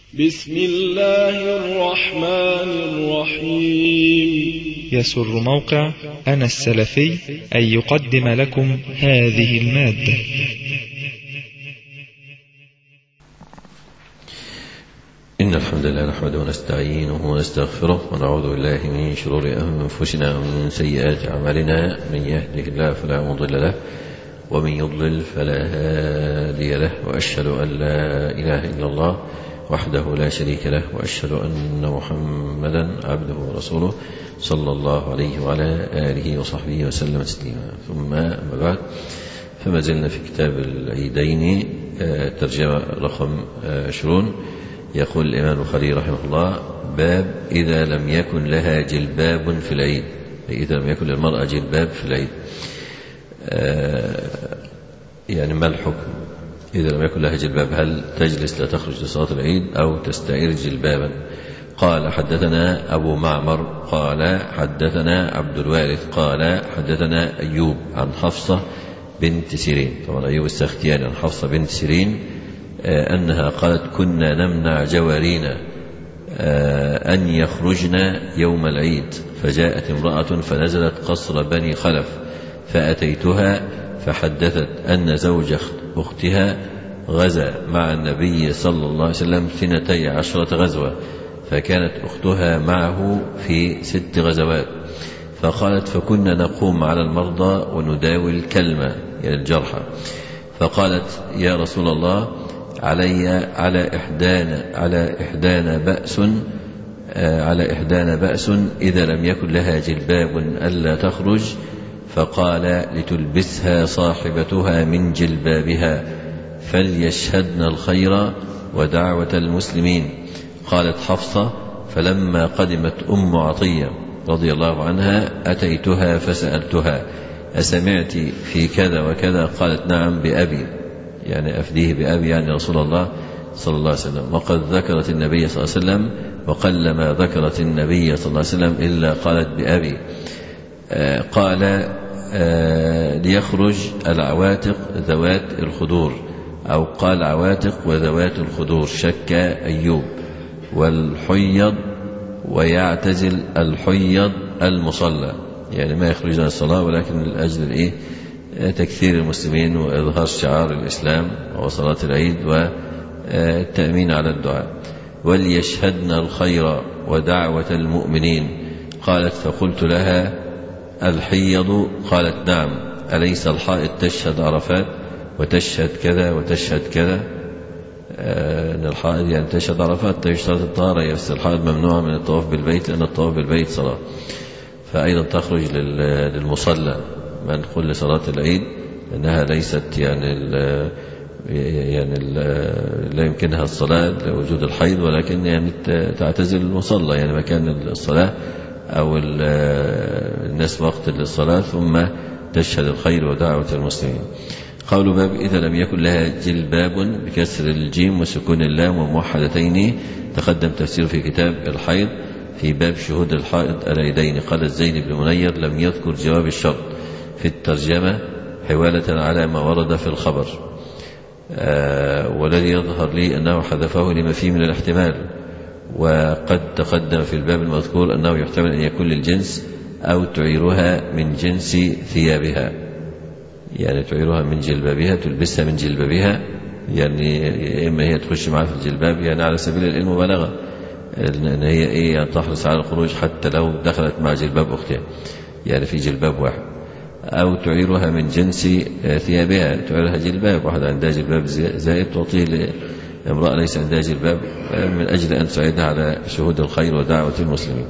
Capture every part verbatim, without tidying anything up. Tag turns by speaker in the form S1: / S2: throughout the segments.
S1: بسم الله الرحمن الرحيم.
S2: يسر موقع أنا السلفي أن يقدم لكم هذه المادة.
S3: إن الحمد لله نحمده ونستعينه ونستغفره ونعوذ بالله من شرور أنفسنا ومن سيئات أعمالنا، من يهده الله فلا مضل له ومن يضلل فلا هادي له، وأشهد أن لا إله إلا الله وحده لا شريك له، وأشهد أن محمدا عبده ورسوله صلى الله عليه وعلى آله وصحبه وسلم تسليما. ثم أما بعد، فما زلنا في كتاب العيدين، ترجمة رقم عشرون. يقول الإمام البخاري رحمه الله: باب إذا لم يكن لها جلباب في العيد، إذا لم يكن للمرأة جلباب في العيد. يعني ما الحكم إذا لم يكن لها جلباب؟ هل تجلس لا تخرج لصلاة العيد أو تستعير جلبابا؟ قال: حدثنا أبو معمر قال حدثنا عبد الوارث قال حدثنا أيوب عن حفصة بنت سيرين، طبعا أيوب السختياني، عن حفصة بنت سيرين أنها قالت: كنا نمنع جوارينا أن يخرجن يوم العيد، فجاءت امرأة فنزلت قصر بني خلف، فأتيتها فحدثت أن زوج أختها غزا مع النبي صلى الله عليه وسلم اثنتي عشرة غزوة، فكانت أختها معه في ست غزوات. فقالت: فكنا نقوم على المرضى ونداوي الكلمة، يعني الجرحى. فقالت: يا رسول الله، علي على إحدانا على إحدانا بأس على إحدانا بأس إذا لم يكن لها جلباب ألا تخرج. فقال: لتلبسها صاحبتها من جلبابها، فليشهدن الخير ودعوة المسلمين. قالت حفصة: فلما قدمت أم عطية رضي الله عنها أتيتها فسألتها: أسمعت في كذا وكذا؟ قالت: نعم بأبي، يعني أفديه بأبي، يعني رسول الله صلى الله عليه وسلم. وقد ذكرت النبي صلى الله عليه وسلم، وقلما ذكرت النبي صلى الله عليه وسلم إلا قالت بأبي. آه قال: آه ليخرج العواتق ذوات الخدور، أو قال عواتق وذوات الخدور، شك أيوب، والحيض ويعتزل الحيض المصلى، يعني ما يخرجون الصلاة ولكن من أجل الإيه؟ تكثير المسلمين وإظهار شعار الإسلام وصلاة العيد والتأمين على الدعاء. وليشهدن الخير ودعوة المؤمنين. قالت: فقلت لها: الحيض؟ قالت: نعم. أليس الحائض تشهد عرفات وتشهد كذا وتشهد كذا؟ أن الحائض يعني تشهد عرفات، تشترط الطهارة، بس الحائض ممنوعة من الطواف بالبيت لأن الطواف بالبيت صلاة، فأيضا تخرج للمصلى ما نقول لصلاة العيد، أنها ليست يعني ال يعني ال لا يمكنها الصلاة لوجود الحيض، ولكن يعني تعتزل المصلى، يعني مكان الصلاة أو الناس وقت الصلاة، ثم تشهد الخير ودعوة المسلمين. قول باب إذا لم يكن لها جلباب بكسر الجيم وسكون اللام وموحدتين، تقدم تفسير في كتاب الحيض في باب شهود الحائض العيدين. قال الزين بن منير: لم يذكر جواب الشرط في الترجمة حوالة على ما ورد في الخبر، آه والذي يظهر لي أنه حذفه لما فيه من الاحتمال، وقد تقدم في الباب المذكور أنه يحتمل أن يكون للجنس أو تعيرها من جنس ثيابها، يعني تعيرها من جلبابها، تلبسها من جلبابها، يعني إما هي تخش معها في الجلباب، يعني على سبيل المبالغة، أن هي إيه تحرص على الخروج حتى لو دخلت مع جلباب أختها، يعني في جلباب واحد. أو تعيرها من جنس ثيابها، تعيرها جلباب، واحد عندها جلباب زائد تعطيه لامرأة ليس عندها جلباب من أجل أن تساعدها على شهود الخير ودعوة المسلمين.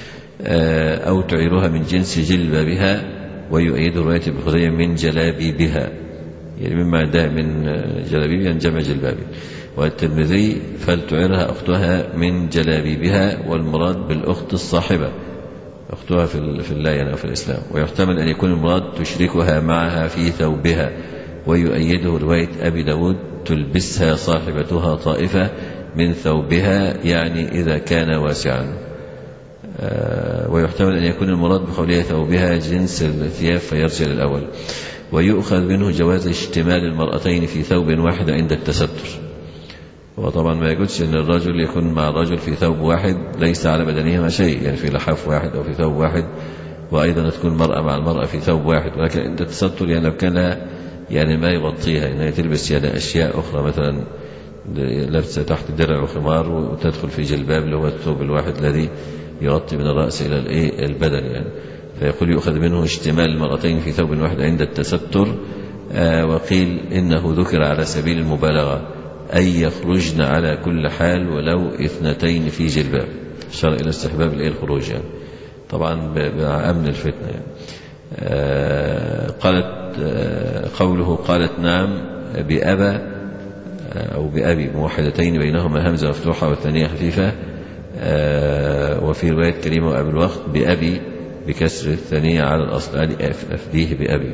S3: أو تعيرها من جنس جلبابها، ويؤيد رواية البخاري من جلابيبها، يعني مما عندها من جلابيب يعني جمع جلبابي. والترمذي: فلتعيرها أختها من جلابيبها، والمراد بالأخت الصاحبة، أختها في الله يعني في الإسلام. ويحتمل أن يكون المراد تشركها معها في ثوبها، ويؤيده رواية أبي داود: تلبسها صاحبتها طائفة من ثوبها، يعني إذا كان واسعا. آه ويحتمل أن يكون المراد بقولها ثوبها جنس الثياب فيرجع للأول. ويؤخذ منه جواز اشتمال المرأتين في ثوب واحد عند التستر، وطبعا ما يجوزش أن الرجل يكون مع الرجل في ثوب واحد ليس على بدنهما شيء، يعني في لحاف واحد أو في ثوب واحد، وأيضا تكون المرأة مع المرأة في ثوب واحد. ولكن عند التستر يعني لو كان يعني ما يغطيها، إنها تلبس يعني أشياء أخرى، مثلا لابسة تحت درع وخمار وتدخل في جلباب اللي هو الثوب الواحد الذي يغطي من الرأس إلى البدن يعني. فيقول يؤخذ منه اشتمال المرأتين في ثوب واحد عند التستر. آه وقيل إنه ذكر على سبيل المبالغة، أي يخرجن على كل حال ولو اثنتين في جلباب، شرع إلى استحباب الخروج يعني، طبعا مع أمن الفتنة يعني. آه قالت آه قوله قالت نعم بأبى أو بأبي موحدتين بينهما همزة مفتوحة والثانية خفيفة. آه وفي رواية كريمة وأبي الوقت بأبي بكسر الثانية على الأصل، أفديه بأبي.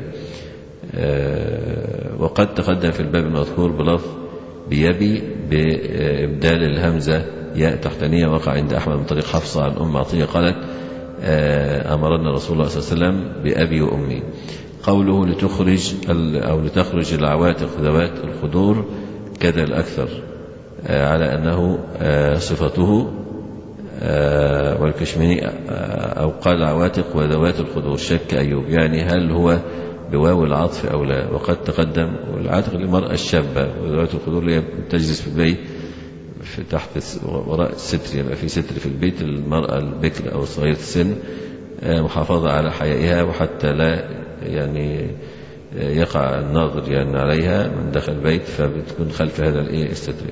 S3: آه وقد تقدم في الباب المذكور بلفظ بيبي بإبدال الهمزة ياء تحتانية، وقع عند أحمد من طريق حفصة عن أم عطية قالت آه أمرنا رسول الله صلى الله عليه وسلم بأبي وأمي. قوله لتخرج أو لتخرج العواتق ذوات الخدور كذا الأكثر آه على أنه آه صفته، آه والكشميني آه أو قال عواتق وذوات الخدور شك أيوب، يعني هل هو بواو العطف أو لا. وقد تقدم والعاتق للمرأة الشابة، وذوات الخدور اللي تجلس في البيت في تحت وراء الستر، يبقى في ستر في البيت المرأة البكر أو صغيرة السن، آه محافظة على حيائها وحتى لا يعني يقع الناظر يعني عليها من داخل البيت، فبتكون خلف هذا الايه الستر.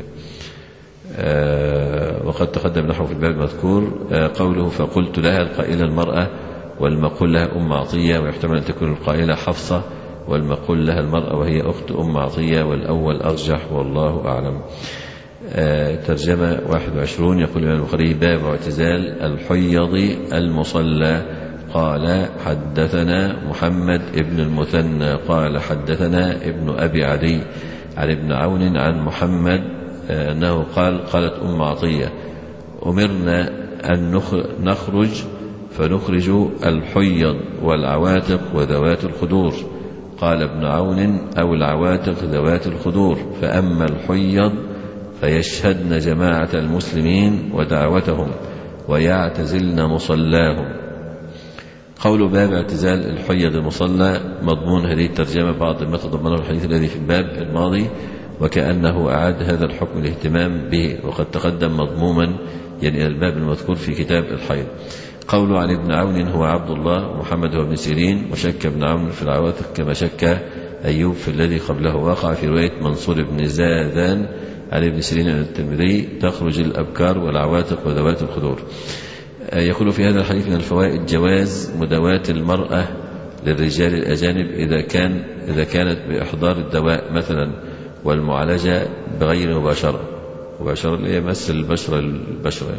S3: آه وقد تقدم نحو في الباب المذكور آه قوله فقلت لها القائلة المرأة والمقول لها أم عطية، ويحتمل أن تكون القائلة حفصة والمقول لها المرأة وهي أخت أم عطية، والأول أرجح والله أعلم. آه ترجمة واحد وعشرون. يقول الإمام البخاري باب اعتزال الحيض المصلى. قال حدثنا محمد ابن المثنى قال حدثنا ابن أبي عدي عن ابن عون عن محمد أنه قال قالت أم عطية أمرنا أن نخرج فنخرج الحيض والعواتق وذوات الخدور. قال ابن عون أو العواتق ذوات الخدور، فأما الحيض فيشهدن جماعة المسلمين ودعوتهم ويعتزلن مصلاهم. قول باب اعتزال الحيض المصلى مضمون هذه الترجمة بعض ما تضمنه الحديث الذي في الباب الماضي، وكأنه أعاد هذا الحكم الاهتمام به، وقد تقدم مضموما يعني إلى الباب المذكور في كتاب الحيض. قول عن ابن عون هو عبد الله محمد هو ابن سيرين، وشك ابن عون في العواتق كما شك أيوب في الذي قبله. وقع في رواية منصور بن زاذان عن ابن سيرين عن الترمذي تخرج الأبكار والعواتق وذوات الخدور. يقول في هذا الحديث من الفوائد جواز مداواة المرأة للرجال الأجانب إذا كان إذا كانت بإحضار الدواء مثلا، والمعالجة بغير مباشرة، مباشرة اللي هي مس البشرة البشرة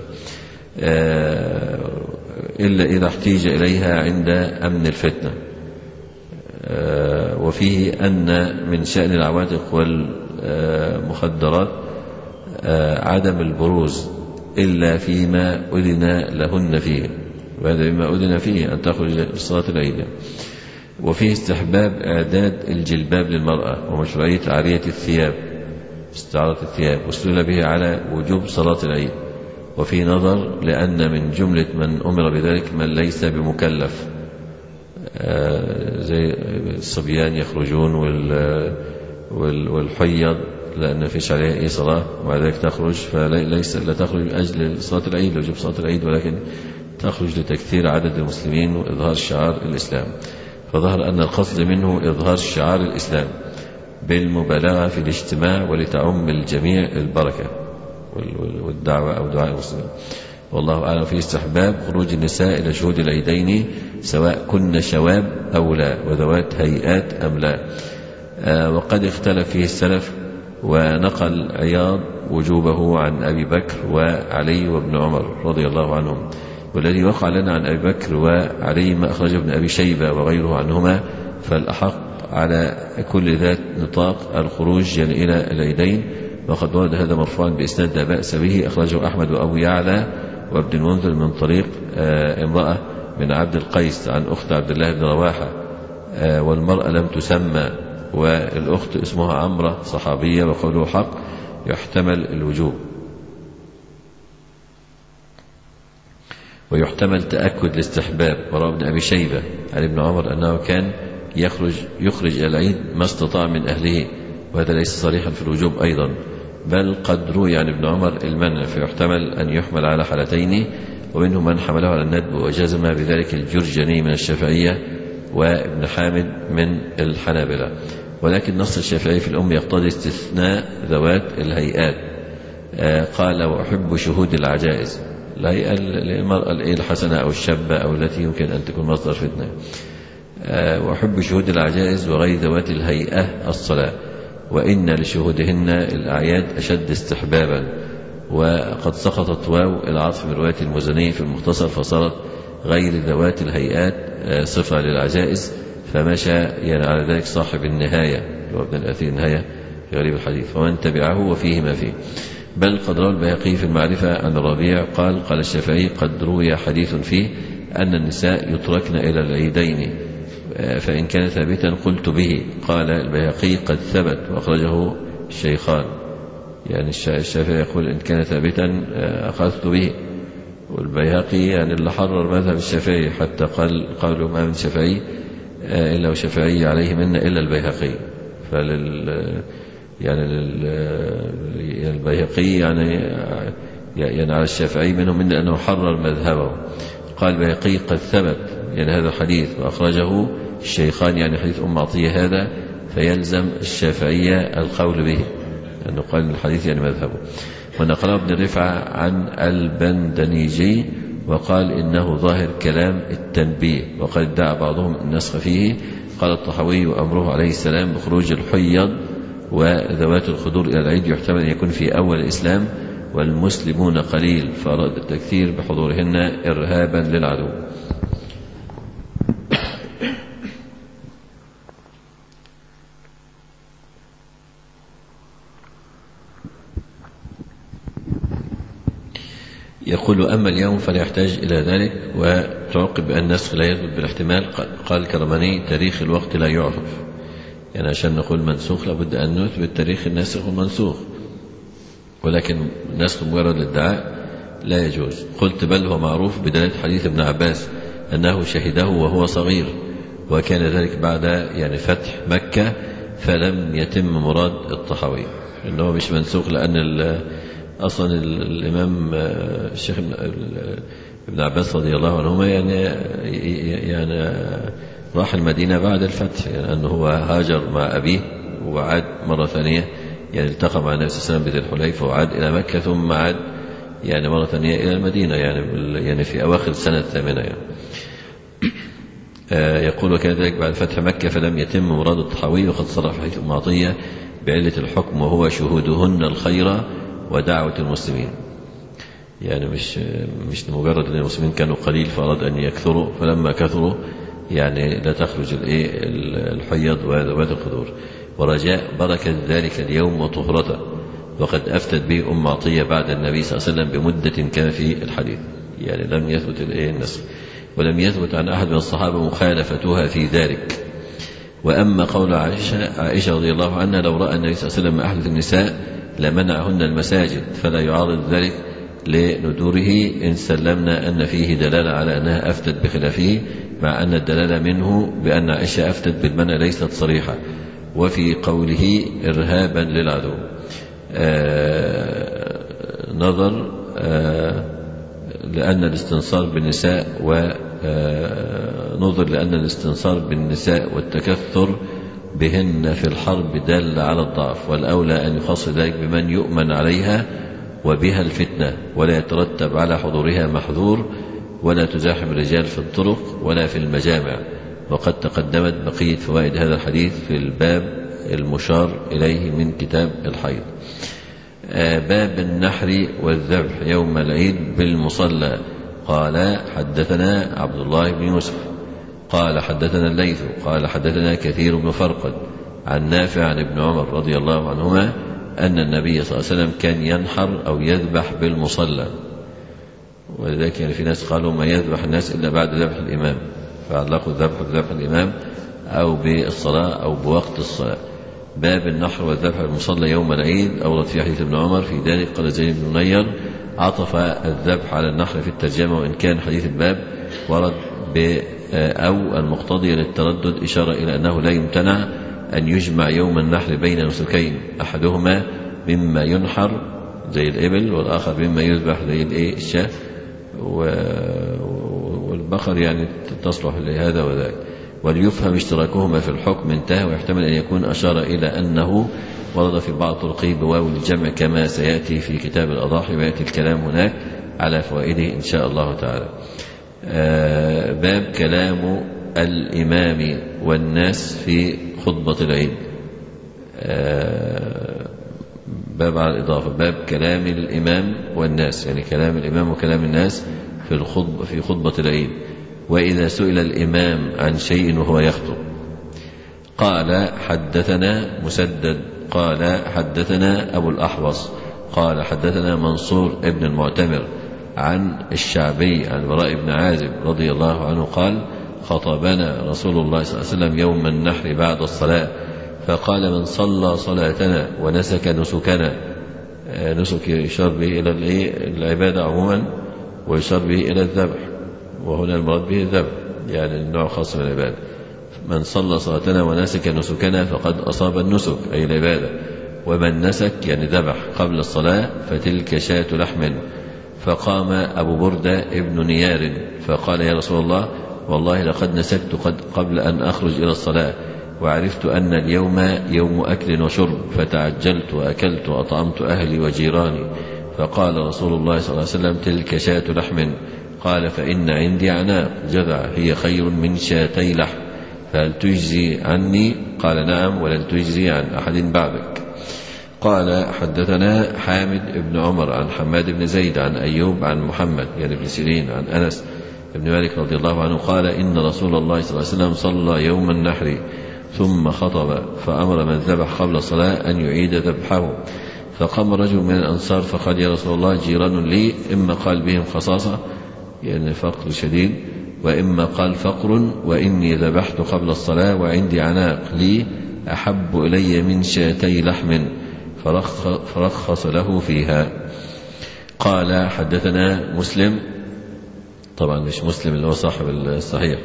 S3: إلا إذا احتيج إليها عند أمن الفتنة. وفيه أن من شأن العواتق والمخدرات عدم البروز إلا فيما أذن لهن فيه، وهذا بما أذن فيه أن تخرج لصلاة العيد. وفيه استحباب إعداد الجلباب للمرأة ومشروعية عارية الثياب، استعارة الثياب، واستدل به على وجوب صلاة العيد. وفي نظر لأن من جملة من أمر بذلك من ليس بمكلف، زي الصبيان يخرجون والحيض لأن فيش عليها أي صلاة وبعد ذلك تخرج، فليس لا تخرج من أجل صلاة العيد لوجوب صلاة العيد، ولكن تخرج لتكثير عدد المسلمين وإظهار شعار الإسلام. فظهر أن القصد منه إظهار شعار الإسلام بالمبالغة في الاجتماع ولتعم الجميع البركة والدعوة أو دعاء المسلمين. والله أعلم. في استحباب خروج النساء إلى شهود العيدين سواء كن شواب أو لا، وذوات هيئات أم لا. آه وقد اختلف فيه السلف، ونقل عياض وجوبه عن أبي بكر وعلي وابن عمر رضي الله عنهم. والذي وقع لنا عن أبي بكر وعلي ما أخرج ابن أبي شيبة وغيره عنهما، فالأحق على كل ذات نطاق الخروج يعني إلى العيدين. وقد ورد هذا مرفوعا بإسناد لا بأس به، أخرجه أحمد وأبو يعلى وابن المنذر من طريق امرأة من عبد القيس عن أخت عبد الله بن رواحة، والمرأة لم تسمى، والأخت اسمها عمرة صحابية وقوله حق. يحتمل الوجوب، ويحتمل تأكد الاستحباب، وروى ابن أبي شيبة عن ابن عمر أنه كان يخرج يخرج إلى العيد ما استطاع من أهله، وهذا ليس صريحا في الوجوب أيضا، بل قد روي عن ابن عمر المنع، فيحتمل أن يحمل على حالتين، ومنهم من حمله على الندب وجزم بذلك الجرجاني من الشافعية وابن حامد من الحنابلة. ولكن نص الشافعي في الأم يقتضي استثناء ذوات الهيئات. آه قال وأحب شهود العجائز، الهيئة للمرأة الحسنة أو الشابة أو التي يمكن أن تكون مصدر فتنة. آه وأحب شهود العجائز وغير ذوات الهيئة الصلاة، وإن لشهودهن الأعياد أشد استحبابا. وقد سقطت واو العطف من رواية المزني في المختصر، فصارت غير ذوات الهيئات صفة للعجائز، فمشى يعني على ذلك صاحب النهاية وابن الأثير النهاية في غريب الحديث، ومن تبعه وفيه ما فيه. بل قد روى البيهقي في المعرفة عن الربيع قال قال الشافعي قد روي حديث فيه أن النساء يتركن إلى العيدين، فإن كان ثابتا قلت به. قال البيهقي قد ثبت وأخرجه الشيخان، يعني الشافعي يقول إن كان ثابتا أخذت به، والبيهقي يعني اللي حرر مذهب الشافعي، حتى قال قالوا ما من شافعي إلا وشافعي عليه منا إلا البيهقي. فلل يعني البيهقي يعني يعني على الشافعي منهم من أنه حرر مذهبه. قال البيهقي قد ثبت يعني هذا الحديث وأخرجه الشيخان، يعني حديث أم عطية هذا، فيلزم الشافعية القول به لأنه قال الحديث يعني مذهبه. ونقله ابن رفعة عن البندنيجي وقال إنه ظاهر كلام التنبيه، وقد ادعى بعضهم النسخ فيه. قال الطحاوي أمره عليه السلام بخروج الحيض وذوات الخدور إلى العيد يحتمل أن يكون في أول الإسلام والمسلمون قليل، فأراد التكثير بحضورهن إرهابا للعدو. يقول أما اليوم فلا يحتاج إلى ذلك. وتعقب بأن النسخ لا يثبت بالاحتمال. قال الكرماني تاريخ الوقت لا يعرف، يعني عشان نقول منسوخ لابد أن نثبت تاريخ الناسخ والمنسوخ، ولكن نسخ مجرد الادعاء لا يجوز. قلت بل هو معروف بدلالة حديث ابن عباس أنه شهده وهو صغير، وكان ذلك بعد يعني فتح مكة، فلم يتم مراد الطحاوي إنه مش منسوخ، لأن أصلا الإمام الشيخ ابن عباس رضي الله عنهما يعني يعني راح المدينة بعد الفتح، يعني أنه هو هاجر مع أبيه وعاد مرة ثانية، يعني التقى مع النبي صلى الله عليه وسلم بذي الحليفة وعاد إلى مكة، ثم عاد يعني مرة ثانية إلى المدينة، يعني يعني في أواخر السنة الثامنة يعني. يقول وكان ذلك بعد فتح مكة فلم يتم مراد الطحاوي. وقد صرح حديث أم عطية بعلة الحكم وهو شهودهن الخير ودعوة المسلمين، يعني مش مش مجرد أن المسلمين كانوا قليل فأراد أن يكثروا، فلما كثروا يعني لا تخرج الحيض وذوات الخدور، ورجاء بركة ذلك اليوم وطهرته. وقد أفتت به أم عطية بعد النبي صلى الله عليه وسلم بمدة كما في الحديث، يعني لم يثبت النسخ، ولم يثبت عن أحد من الصحابة مخالفتها في ذلك. وأما قول عائشة, عائشة رضي الله عنها لو رأى النبي صلى الله عليه وسلم أحدث النساء لمنعهن المساجد، فلا يعارض ذلك لندوره إن سلمنا أن فيه دلالة على أنها أفتت بخلافه، مع أن الدلالة منه بأن عائشة أفتت بالمنع ليست صريحة. وفي قوله إرهابا للعدو آه نظر آه لأن الاستنصار بالنساء ونظر لأن الاستنصار بالنساء والتكثر بهن في الحرب دل على الضعف، والأولى أن يخص ذلك بمن يؤمن عليها وبها الفتنة، ولا يترتب على حضورها محذور، ولا تزاحم الرجال في الطرق ولا في المجامع. وقد تقدمت بقية فوائد هذا الحديث في الباب المشار إليه من كتاب الحيض. باب النحر والذبح يوم العيد بالمصلى. قال حدثنا عبد الله بن يوسف قال حدثنا الليث قال حدثنا كثير بن فرقد عن نافع عن ابن عمر رضي الله عنهما أن النبي صلى الله عليه وسلم كان ينحر أو يذبح بالمصلى، ولذلك يعني في ناس قالوا ما يذبح الناس إلا بعد ذبح الإمام، فعلقوا الذبح بذبح الإمام أو بالصلاة أو بوقت الصلاة. باب النحر والذبح المصلى يوم العيد. أورد في حديث ابن عمر في ذلك. قال زيد بن نير عطف الذبح على النحر في الترجمة، وإن كان حديث الباب ورد ب أو المقتضي للتردد إشارة إلى أنه لا يمتنع أن يجمع يوم النحر بين نسكين، أحدهما مما ينحر زي الإبل، والآخر مما يذبح زي الشاة والبقر، يعني تصلح لهذا وذاك. وليفهم اشتراكهما في الحكم انتهى، ويحتمل أن يكون أشار إلى أنه ورد في بعض طرقه بواو الجمع كما سيأتي في كتاب الأضاحي، ويأتي الكلام هناك على فوائده إن شاء الله تعالى. آه باب كلام الإمام والناس في خطبة العيد. آه باب على الإضافة، باب كلام الإمام والناس، يعني كلام الإمام وكلام الناس في الخطبة في خطبة العيد. وإذا سئل الإمام عن شيء وهو يخطب. قال حدثنا مسدد قال حدثنا أبو الأحوص قال حدثنا منصور ابن المعتمر عن الشعبي عن براء بن عازب رضي الله عنه قال خطبنا رسول الله صلى الله عليه وسلم يوم النحر بعد الصلاة فقال من صلى صلاتنا ونسك نسكنا. نسك يشار به إلى العبادة عموما، ويشار به إلى الذبح، وهنا المراد به الذبح يعني النوع خاص من العبادة. من صلى صلاتنا ونسك نسكنا فقد أصاب النسك أي العبادة. ومن نسك يعني ذبح قبل الصلاة فتلك شاة لحم. فقام أبو بردة ابن نيار فقال يا رسول الله والله لقد نسكت قد قبل أن أخرج إلى الصلاة، وعرفت أن اليوم يوم أكل وشرب، فتعجلت وأكلت وأطعمت أهلي وجيراني. فقال رسول الله صلى الله عليه وسلم تلك شاة لحم. قال فإن عندي عناق جذع هي خير من شاتي لحم، فهل تجزي عني؟ قال نعم ولن تجزي عن أحد بعدك. قال حدثنا حامد بن عمر عن حماد بن زيد عن أيوب عن محمد يعني بن سيرين عن أنس بن مالك رضي الله عنه قال إن رسول الله صلى الله عليه وسلم صلى يوم النحر ثم خطب فأمر من ذبح قبل الصلاة أن يعيد ذبحه. فقام رجل من الأنصار فقال يا رسول الله جيران لي، إما قال بهم خصاصة يعني فقر شديد، وإما قال فقر، وإني ذبحت قبل الصلاة وعندي عناق لي أحب إلي من شاتي لحم، فرخص له فيها. قال حدثنا مسلم، طبعا مش مسلم اللي هو صاحب الصحيح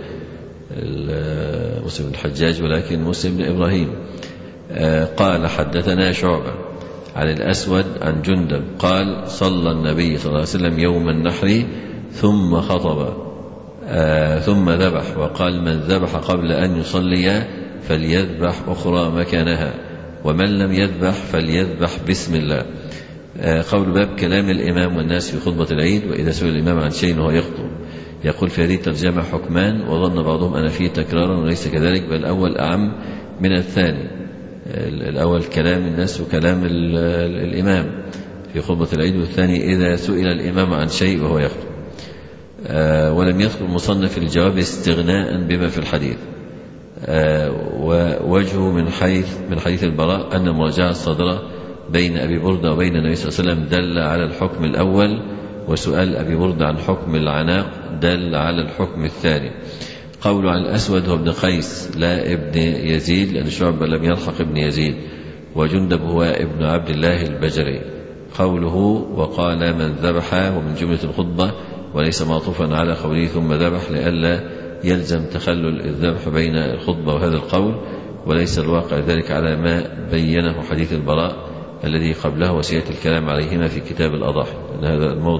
S3: مسلم الحجاج، ولكن مسلم بن إبراهيم. قال حدثنا شعبة عن الأسود عن جندب قال صلى النبي صلى الله عليه وسلم يوم النحر ثم خطب ثم ذبح، وقال من ذبح قبل أن يصلي فليذبح أخرى مكانها، ومن لم يذبح فليذبح بسم الله. قول باب كلام الإمام والناس في خطبة العيد. وإذا سئل الإمام عن شيء وهو يخطب. يقول في هذه الترجمة حكمان، وظن بعضهم أن فيه تكرارا وليس كذلك، بل الأول أعم من الثاني. الأول كلام الناس وكلام الإمام في خطبة العيد، والثاني إذا سئل الإمام عن شيء وهو يخطب. ولم يذكر المصنف الجواب استغناء بما في الحديث. ووجهه من حيث من حديث البراء أن المراجعة الصادرة بين أبي بردة وبين النبي صلى الله عليه وسلم دل على الحكم الأول، وسؤال أبي بردة عن حكم العناق دل على الحكم الثاني. قول عن الأسود هو ابن قيس لا ابن يزيد، لأن شعبة لم يلحق ابن يزيد، وجندب هو ابن عبد الله البجري. قوله وقال من ذبح ومن جملة الخطبة، وليس معطوفا على قوله ثم ذبح لئلا يلزم تخلل الذبح بين الخطبة وهذا القول، وليس الواقع ذلك على ما بينه حديث البراء الذي قبله، وسيأتي الكلام عليهما في كتاب الأضاحي. هذا الموضوع